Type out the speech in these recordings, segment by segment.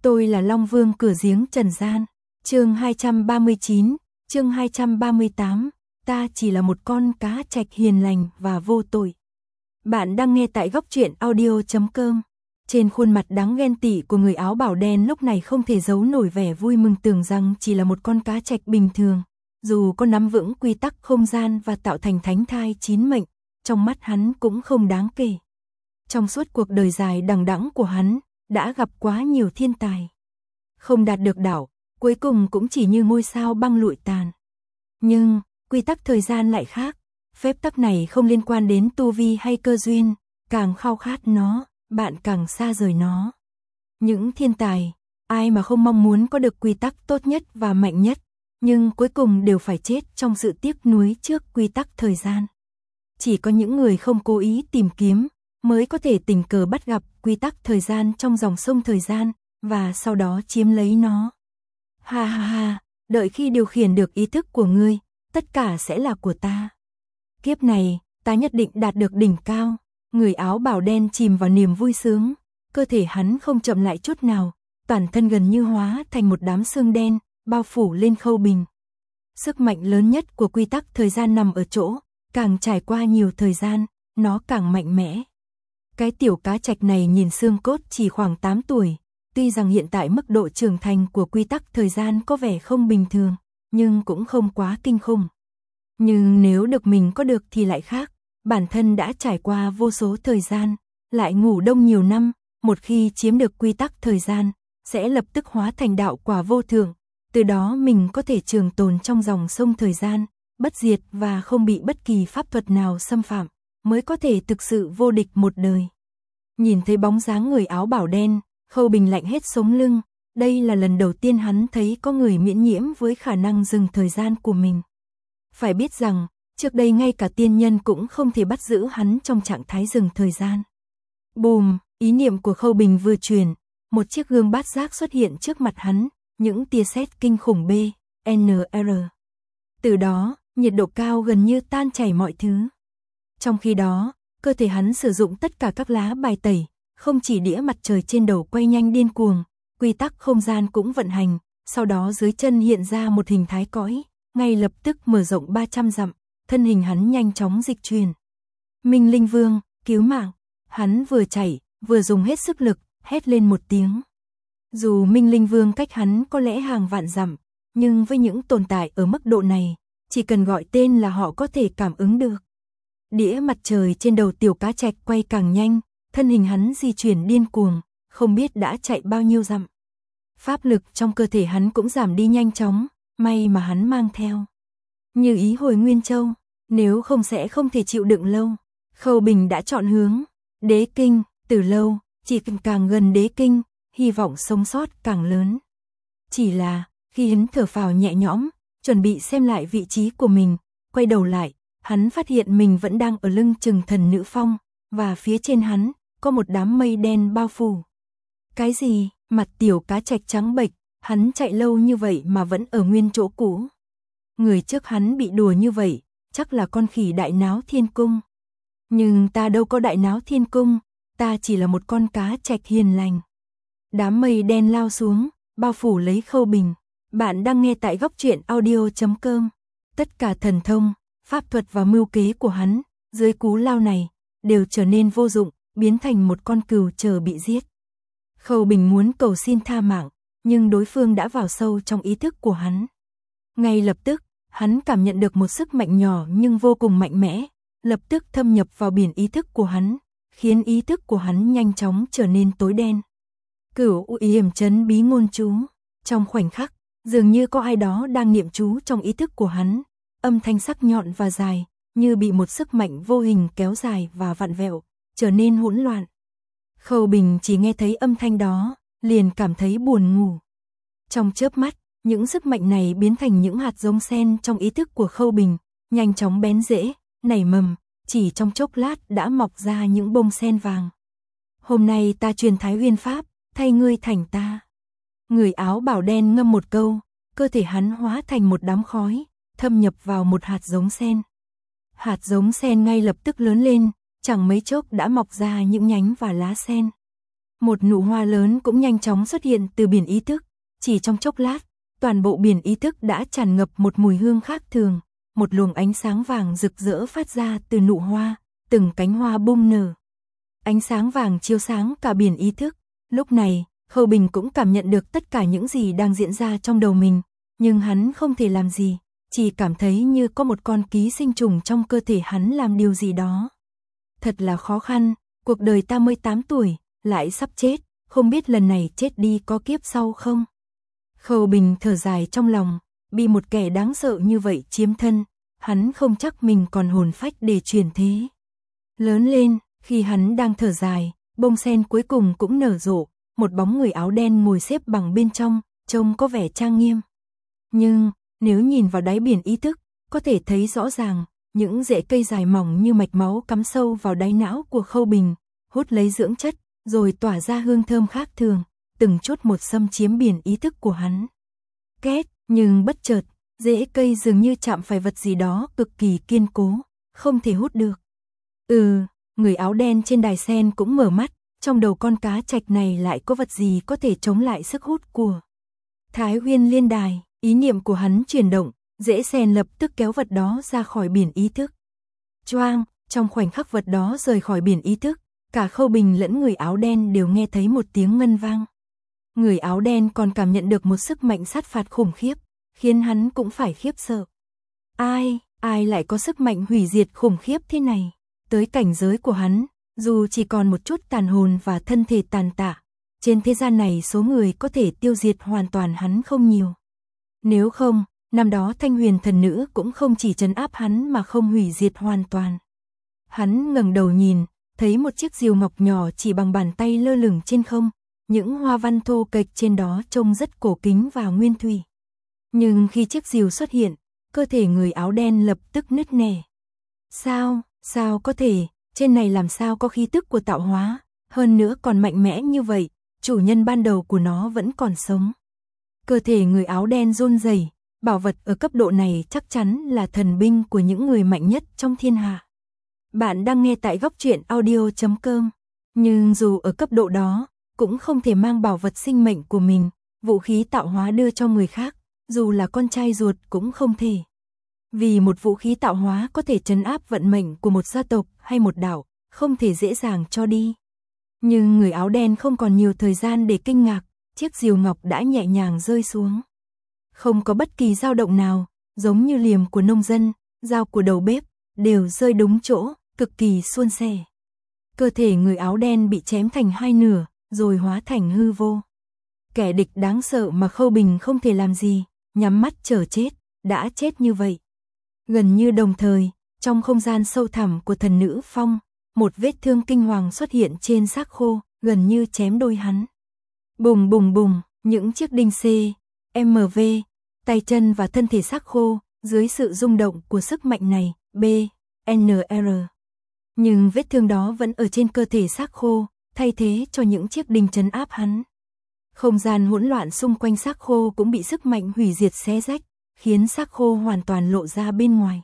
Tôi là Long Vương cửa giếng trần gian. Chương 239, chương 238, ta chỉ là một con cá trạch hiền lành và vô tội. Bạn đang nghe tại góc truyện audio.com. Trên khuôn mặt đáng ghen tị của người áo bảo đen lúc này không thể giấu nổi vẻ vui mừng, tưởng rằng chỉ là một con cá trạch bình thường. Dù có nắm vững quy tắc không gian và tạo thành thánh thai 9 mệnh, trong mắt hắn cũng không đáng kể. Trong suốt cuộc đời dài đằng đẵng của hắn, đã gặp quá nhiều thiên tài. Không đạt được đảo, cuối cùng cũng chỉ như ngôi sao băng lụi tàn. Nhưng, quy tắc thời gian lại khác. Phép tắc này không liên quan đến tu vi hay cơ duyên, càng khao khát nó, bạn càng xa rời nó. Những thiên tài, ai mà không mong muốn có được quy tắc tốt nhất và mạnh nhất, nhưng cuối cùng đều phải chết trong sự tiếc nuối trước quy tắc thời gian. Chỉ có những người không cố ý tìm kiếm, mới có thể tình cờ bắt gặp quy tắc thời gian trong dòng sông thời gian, và sau đó chiếm lấy nó. Ha ha ha, đợi khi điều khiển được ý thức của ngươi, tất cả sẽ là của ta. Kiếp này, ta nhất định đạt được đỉnh cao. Người áo bào đen chìm vào niềm vui sướng, cơ thể hắn không chậm lại chút nào, toàn thân gần như hóa thành một đám xương đen, bao phủ lên Khâu Bình. Sức mạnh lớn nhất của quy tắc thời gian nằm ở chỗ, càng trải qua nhiều thời gian, nó càng mạnh mẽ. Cái tiểu cá trạch này nhìn xương cốt chỉ khoảng 8 tuổi, tuy rằng hiện tại mức độ trưởng thành của quy tắc thời gian có vẻ không bình thường, nhưng cũng không quá kinh khủng. Nhưng nếu được mình có được thì lại khác, bản thân đã trải qua vô số thời gian, lại ngủ đông nhiều năm, một khi chiếm được quy tắc thời gian, sẽ lập tức hóa thành đạo quả vô thượng, từ đó mình có thể trường tồn trong dòng sông thời gian, bất diệt và không bị bất kỳ pháp thuật nào xâm phạm, mới có thể thực sự vô địch một đời. Nhìn thấy bóng dáng người áo bảo đen, Khâu Bình lạnh hết sống lưng, đây là lần đầu tiên hắn thấy có người miễn nhiễm với khả năng dừng thời gian của mình. Phải biết rằng, trước đây ngay cả tiên nhân cũng không thể bắt giữ hắn trong trạng thái dừng thời gian. Bùm, ý niệm của Khâu Bình vừa truyền, một chiếc gương bát giác xuất hiện trước mặt hắn, những tia sét kinh khủng B, NR. Từ đó, nhiệt độ cao gần như tan chảy mọi thứ. Trong khi đó, cơ thể hắn sử dụng tất cả các lá bài tẩy, không chỉ đĩa mặt trời trên đầu quay nhanh điên cuồng, quy tắc không gian cũng vận hành, sau đó dưới chân hiện ra một hình thái cõi, ngay lập tức mở rộng 300 dặm, thân hình hắn nhanh chóng dịch chuyển. Minh Linh Vương, cứu mạng! Hắn vừa chạy, vừa dùng hết sức lực, hét lên một tiếng. Dù Minh Linh Vương cách hắn có lẽ hàng vạn dặm, nhưng với những tồn tại ở mức độ này, chỉ cần gọi tên là họ có thể cảm ứng được. Đĩa mặt trời trên đầu tiểu cá trạch quay càng nhanh, thân hình hắn di chuyển điên cuồng, không biết đã chạy bao nhiêu dặm. Pháp lực trong cơ thể hắn cũng giảm đi nhanh chóng, may mà hắn mang theo Như Ý Hồi Nguyên Châu, nếu không sẽ không thể chịu đựng lâu. Khâu Bình đã chọn hướng Đế Kinh, từ lâu, chỉ càng gần Đế Kinh, hy vọng sống sót càng lớn. Chỉ là, khi hắn thở phào nhẹ nhõm, chuẩn bị xem lại vị trí của mình, quay đầu lại, hắn phát hiện mình vẫn đang ở lưng chừng Thần Nữ Phong, và phía trên hắn, có một đám mây đen bao phủ. Cái gì? Mặt tiểu cá trạch trắng bệch, hắn chạy lâu như vậy mà vẫn ở nguyên chỗ cũ. Người trước hắn bị đùa như vậy, chắc là con khỉ đại náo thiên cung. Nhưng ta đâu có đại náo thiên cung, ta chỉ là một con cá trạch hiền lành. Đám mây đen lao xuống, bao phủ lấy Khâu Bình. Bạn đang nghe tại góc truyện audio.com. Tất cả thần thông, pháp thuật và mưu kế của hắn, dưới cú lao này, đều trở nên vô dụng, biến thành một con cừu chờ bị giết. Khâu Bình muốn cầu xin tha mạng, nhưng đối phương đã vào sâu trong ý thức của hắn. Ngay lập tức, hắn cảm nhận được một sức mạnh nhỏ nhưng vô cùng mạnh mẽ, lập tức thâm nhập vào biển ý thức của hắn, khiến ý thức của hắn nhanh chóng trở nên tối đen. Cửu Yểm Trấn Bí Ngôn Chú. Trong khoảnh khắc, dường như có ai đó đang niệm chú trong ý thức của hắn, âm thanh sắc nhọn và dài, như bị một sức mạnh vô hình kéo dài và vặn vẹo, trở nên hỗn loạn. Khâu Bình chỉ nghe thấy âm thanh đó, liền cảm thấy buồn ngủ. Trong chớp mắt, những sức mạnh này biến thành những hạt giống sen trong ý thức của Khâu Bình, nhanh chóng bén rễ, nảy mầm, chỉ trong chốc lát đã mọc ra những bông sen vàng. Hôm nay ta truyền Thái Huyên Pháp, thay ngươi thành ta. Người áo bảo đen ngâm một câu, cơ thể hắn hóa thành một đám khói, thâm nhập vào một hạt giống sen. Hạt giống sen ngay lập tức lớn lên, chẳng mấy chốc đã mọc ra những nhánh và lá sen. Một nụ hoa lớn cũng nhanh chóng xuất hiện từ biển ý thức, chỉ trong chốc lát, toàn bộ biển ý thức đã tràn ngập một mùi hương khác thường, một luồng ánh sáng vàng rực rỡ phát ra từ nụ hoa, từng cánh hoa bung nở. Ánh sáng vàng chiếu sáng cả biển ý thức, lúc này, Khâu Bình cũng cảm nhận được tất cả những gì đang diễn ra trong đầu mình, nhưng hắn không thể làm gì, chỉ cảm thấy như có một con ký sinh trùng trong cơ thể hắn làm điều gì đó. Thật là khó khăn, cuộc đời ta mới 8 tuổi, lại sắp chết, không biết lần này chết đi có kiếp sau không? Khâu Bình thở dài trong lòng, bị một kẻ đáng sợ như vậy chiếm thân, hắn không chắc mình còn hồn phách để chuyển thế. Lớn lên, khi hắn đang thở dài, bông sen cuối cùng cũng nở rộ, một bóng người áo đen ngồi xếp bằng bên trong, trông có vẻ trang nghiêm. Nhưng, nếu nhìn vào đáy biển ý thức, có thể thấy rõ ràng, những rễ cây dài mỏng như mạch máu cắm sâu vào đáy não của Khâu Bình, hút lấy dưỡng chất, rồi tỏa ra hương thơm khác thường, từng chút một xâm chiếm biển ý thức của hắn. Két, nhưng bất chợt, rễ cây dường như chạm phải vật gì đó cực kỳ kiên cố, không thể hút được. Người áo đen trên đài sen cũng mở mắt, trong đầu con cá trạch này lại có vật gì có thể chống lại sức hút của Thái Huyên Liên Đài. Ý niệm của hắn chuyển động, rễ sen lập tức kéo vật đó ra khỏi biển ý thức. Choang, trong khoảnh khắc vật đó rời khỏi biển ý thức, cả Khâu Bình lẫn người áo đen đều nghe thấy một tiếng ngân vang. Người áo đen còn cảm nhận được một sức mạnh sát phạt khủng khiếp, khiến hắn cũng phải khiếp sợ. Ai lại có sức mạnh hủy diệt khủng khiếp thế này? Tới cảnh giới của hắn, dù chỉ còn một chút tàn hồn và thân thể tàn tạ, trên thế gian này số người có thể tiêu diệt hoàn toàn hắn không nhiều. Nếu không, năm đó Thanh Huyền thần nữ cũng không chỉ trấn áp hắn mà không hủy diệt hoàn toàn. Hắn ngẩng đầu nhìn, thấy một chiếc diều ngọc nhỏ chỉ bằng bàn tay lơ lửng trên không, những hoa văn thô kệch trên đó trông rất cổ kính và nguyên thủy. Nhưng khi chiếc diều xuất hiện, cơ thể người áo đen lập tức nứt nẻ. Sao có thể, trên này làm sao có khí tức của tạo hóa, hơn nữa còn mạnh mẽ như vậy, chủ nhân ban đầu của nó vẫn còn sống. Cơ thể người áo đen run rẩy, bảo vật ở cấp độ này chắc chắn là thần binh của những người mạnh nhất trong thiên hạ. Bạn đang nghe tại Góc Truyện Audio.com, nhưng dù ở cấp độ đó, cũng không thể mang bảo vật sinh mệnh của mình, vũ khí tạo hóa đưa cho người khác, dù là con trai ruột cũng không thể. Vì một vũ khí tạo hóa có thể trấn áp vận mệnh của một gia tộc hay một đảo, không thể dễ dàng cho đi. Nhưng người áo đen không còn nhiều thời gian để kinh ngạc, chiếc diều ngọc đã nhẹ nhàng rơi xuống. Không có bất kỳ dao động nào, giống như liềm của nông dân, dao của đầu bếp, đều rơi đúng chỗ, cực kỳ suôn sẻ. Cơ thể người áo đen bị chém thành hai nửa, rồi hóa thành hư vô. Kẻ địch đáng sợ mà Khâu Bình không thể làm gì, nhắm mắt chờ chết, đã chết như vậy. Gần như đồng thời, trong không gian sâu thẳm của thần nữ phong, một vết thương kinh hoàng xuất hiện trên xác khô, gần như chém đôi hắn. Bùng bùng bùng, những chiếc đinh C, MV, tay chân và thân thể xác khô, dưới sự rung động của sức mạnh này, B, NR. Nhưng vết thương đó vẫn ở trên cơ thể xác khô, thay thế cho những chiếc đinh trấn áp hắn. Không gian hỗn loạn xung quanh xác khô cũng bị sức mạnh hủy diệt xé rách, khiến xác khô hoàn toàn lộ ra bên ngoài.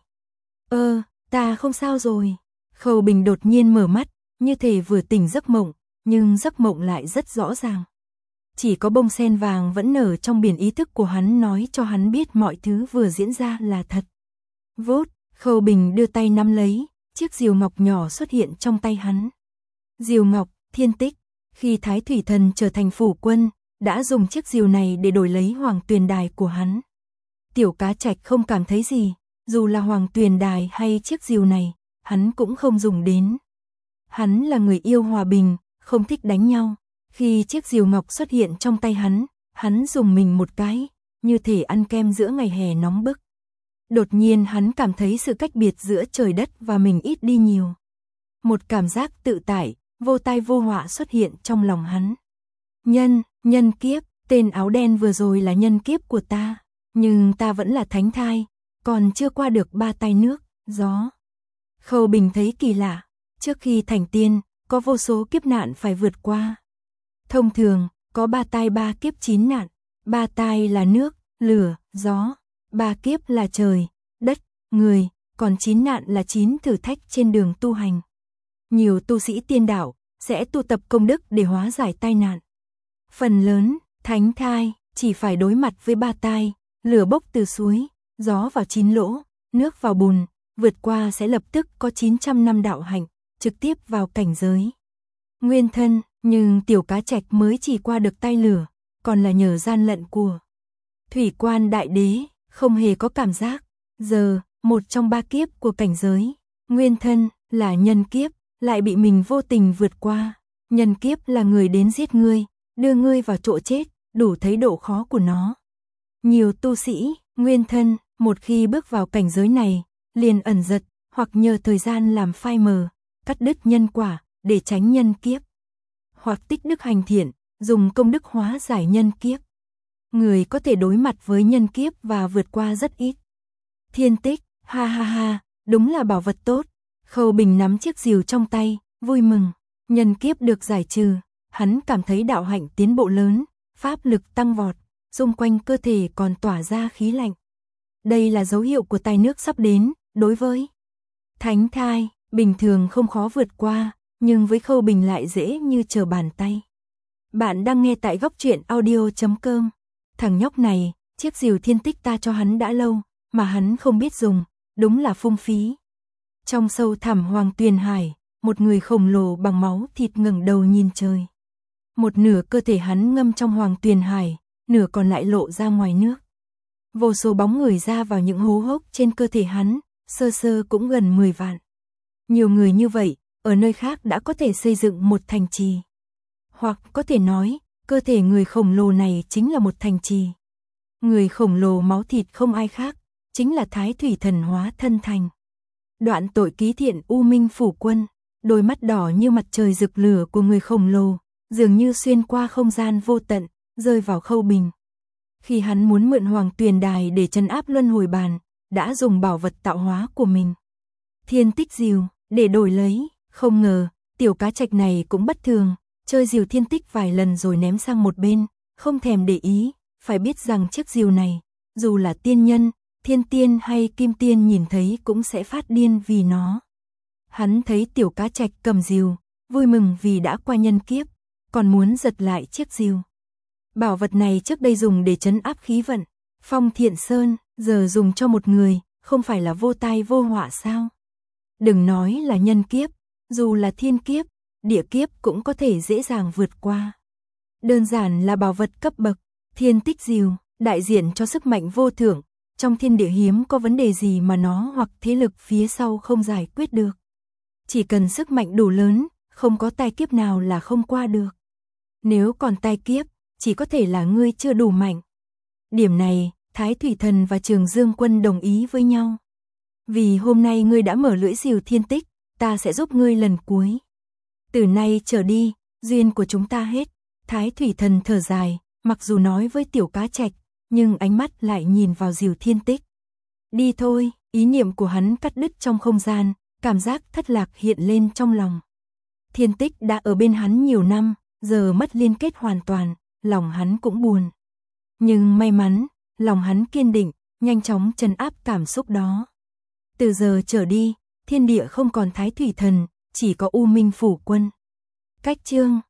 Ta không sao rồi. Khâu Bình đột nhiên mở mắt, như thể vừa tỉnh giấc mộng, nhưng giấc mộng lại rất rõ ràng. Chỉ có bông sen vàng vẫn nở trong biển ý thức của hắn nói cho hắn biết mọi thứ vừa diễn ra là thật. Vút, Khâu Bình đưa tay nắm lấy, chiếc diều ngọc nhỏ xuất hiện trong tay hắn. Diều ngọc, thiên tích, khi Thái Thủy Thần trở thành phủ quân, đã dùng chiếc diều này để đổi lấy Hoàng Tuyền Đài của hắn. Tiểu Cá Trạch không cảm thấy gì, dù là Hoàng Tuyền Đài hay chiếc diều này, hắn cũng không dùng đến. Hắn là người yêu hòa bình, không thích đánh nhau. Khi chiếc diều ngọc xuất hiện trong tay hắn dùng mình một cái, như thể ăn kem giữa ngày hè nóng bức. Đột nhiên hắn cảm thấy sự cách biệt giữa trời đất và mình ít đi nhiều. Một cảm giác tự tại, vô tai vô họa xuất hiện trong lòng hắn. Nhân kiếp, tên áo đen vừa rồi là nhân kiếp của ta, nhưng ta vẫn là thánh thai, còn chưa qua được 3 tai nước, gió. Khâu Bình thấy kỳ lạ, trước khi thành tiên, có vô số kiếp nạn phải vượt qua. Thông thường, có 3 tai 3 kiếp 9 nạn, 3 tai là nước, lửa, gió, 3 kiếp là trời, đất, người, còn 9 nạn là 9 thử thách trên đường tu hành. Nhiều tu sĩ tiên đạo, sẽ tu tập công đức để hóa giải tai nạn. Phần lớn, thánh thai, chỉ phải đối mặt với 3 tai, lửa bốc từ suối, gió vào 9 lỗ, nước vào bùn, vượt qua sẽ lập tức có 900 năm đạo hạnh, trực tiếp vào cảnh giới nguyên thân, nhưng Tiểu Cá Trạch mới chỉ qua được tai lửa, còn là nhờ gian lận của Thủy Quan Đại Đế, không hề có cảm giác. Giờ, một trong 3 kiếp của cảnh giới nguyên thân là nhân kiếp, lại bị mình vô tình vượt qua. Nhân kiếp là người đến giết ngươi, đưa ngươi vào chỗ chết, đủ thấy độ khó của nó. Nhiều tu sĩ, nguyên thân, một khi bước vào cảnh giới này, liền ẩn giật, hoặc nhờ thời gian làm phai mờ, cắt đứt nhân quả, để tránh nhân kiếp. Hoặc tích đức hành thiện, dùng công đức hóa giải nhân kiếp. Người có thể đối mặt với nhân kiếp và vượt qua rất ít. Thiên tích, ha ha ha, đúng là bảo vật tốt. Khâu Bình nắm chiếc rìu trong tay, vui mừng. Nhân kiếp được giải trừ, hắn cảm thấy đạo hạnh tiến bộ lớn, pháp lực tăng vọt, xung quanh cơ thể còn tỏa ra khí lạnh. Đây là dấu hiệu của tai nước sắp đến, đối với thánh thai, bình thường không khó vượt qua, nhưng với Khâu Bình lại dễ như trở bàn tay. Bạn đang nghe tại Góc Truyện Audio.com. Thằng nhóc này, chiếc rìu thiên tích ta cho hắn đã lâu, mà hắn không biết dùng, đúng là phung phí. Trong sâu thẳm Hoàng Tuyền Hải, một người khổng lồ bằng máu thịt ngẩng đầu nhìn trời. Một nửa cơ thể hắn ngâm trong Hoàng Tuyền Hải, nửa còn lại lộ ra ngoài nước. Vô số bóng người ra vào những hố hốc trên cơ thể hắn, sơ sơ cũng gần 10 vạn. Nhiều người như vậy, ở nơi khác đã có thể xây dựng một thành trì. Hoặc có thể nói, cơ thể người khổng lồ này chính là một thành trì. Người khổng lồ máu thịt không ai khác, chính là Thái Thủy Thần hóa thân thành. Đoạn tội ký thiện U Minh Phủ Quân, đôi mắt đỏ như mặt trời rực lửa của người khổng lồ, dường như xuyên qua không gian vô tận, rơi vào Khâu Bình. Khi hắn muốn mượn Hoàng Tuyền Đài để trấn áp luân hồi bàn, đã dùng bảo vật tạo hóa của mình, thiên tích rìu, để đổi lấy, không ngờ, Tiểu Cá Trạch này cũng bất thường, chơi rìu thiên tích vài lần rồi ném sang một bên, không thèm để ý, phải biết rằng chiếc rìu này, dù là tiên nhân, thiên tiên hay kim tiên nhìn thấy cũng sẽ phát điên vì nó. Hắn thấy Tiểu Cá Trạch cầm rìu, vui mừng vì đã qua nhân kiếp, còn muốn giật lại chiếc rìu. Bảo vật này trước đây dùng để trấn áp khí vận, Phong Thiện Sơn, giờ dùng cho một người, không phải là vô tai vô họa sao? Đừng nói là nhân kiếp, dù là thiên kiếp, địa kiếp cũng có thể dễ dàng vượt qua. Đơn giản là bảo vật cấp bậc, thiên tích rìu, đại diện cho sức mạnh vô thượng, trong thiên địa hiếm có vấn đề gì mà nó hoặc thế lực phía sau không giải quyết được. Chỉ cần sức mạnh đủ lớn, không có tai kiếp nào là không qua được. Nếu còn tai kiếp, chỉ có thể là ngươi chưa đủ mạnh. Điểm này, Thái Thủy Thần và Trường Dương Quân đồng ý với nhau. Vì hôm nay ngươi đã mở lưỡi rìu thiên tích, ta sẽ giúp ngươi lần cuối. Từ nay trở đi, duyên của chúng ta hết. Thái Thủy Thần thở dài, mặc dù nói với Tiểu Cá Trạch, nhưng ánh mắt lại nhìn vào rìu thiên tích. Đi thôi, ý niệm của hắn cắt đứt trong không gian, cảm giác thất lạc hiện lên trong lòng. Thiên tích đã ở bên hắn nhiều năm, giờ mất liên kết hoàn toàn, lòng hắn cũng buồn. Nhưng may mắn, lòng hắn kiên định, nhanh chóng trấn áp cảm xúc đó. Từ giờ trở đi, thiên địa không còn Thái Thủy Thần, chỉ có U Minh Phủ Quân. Cách chương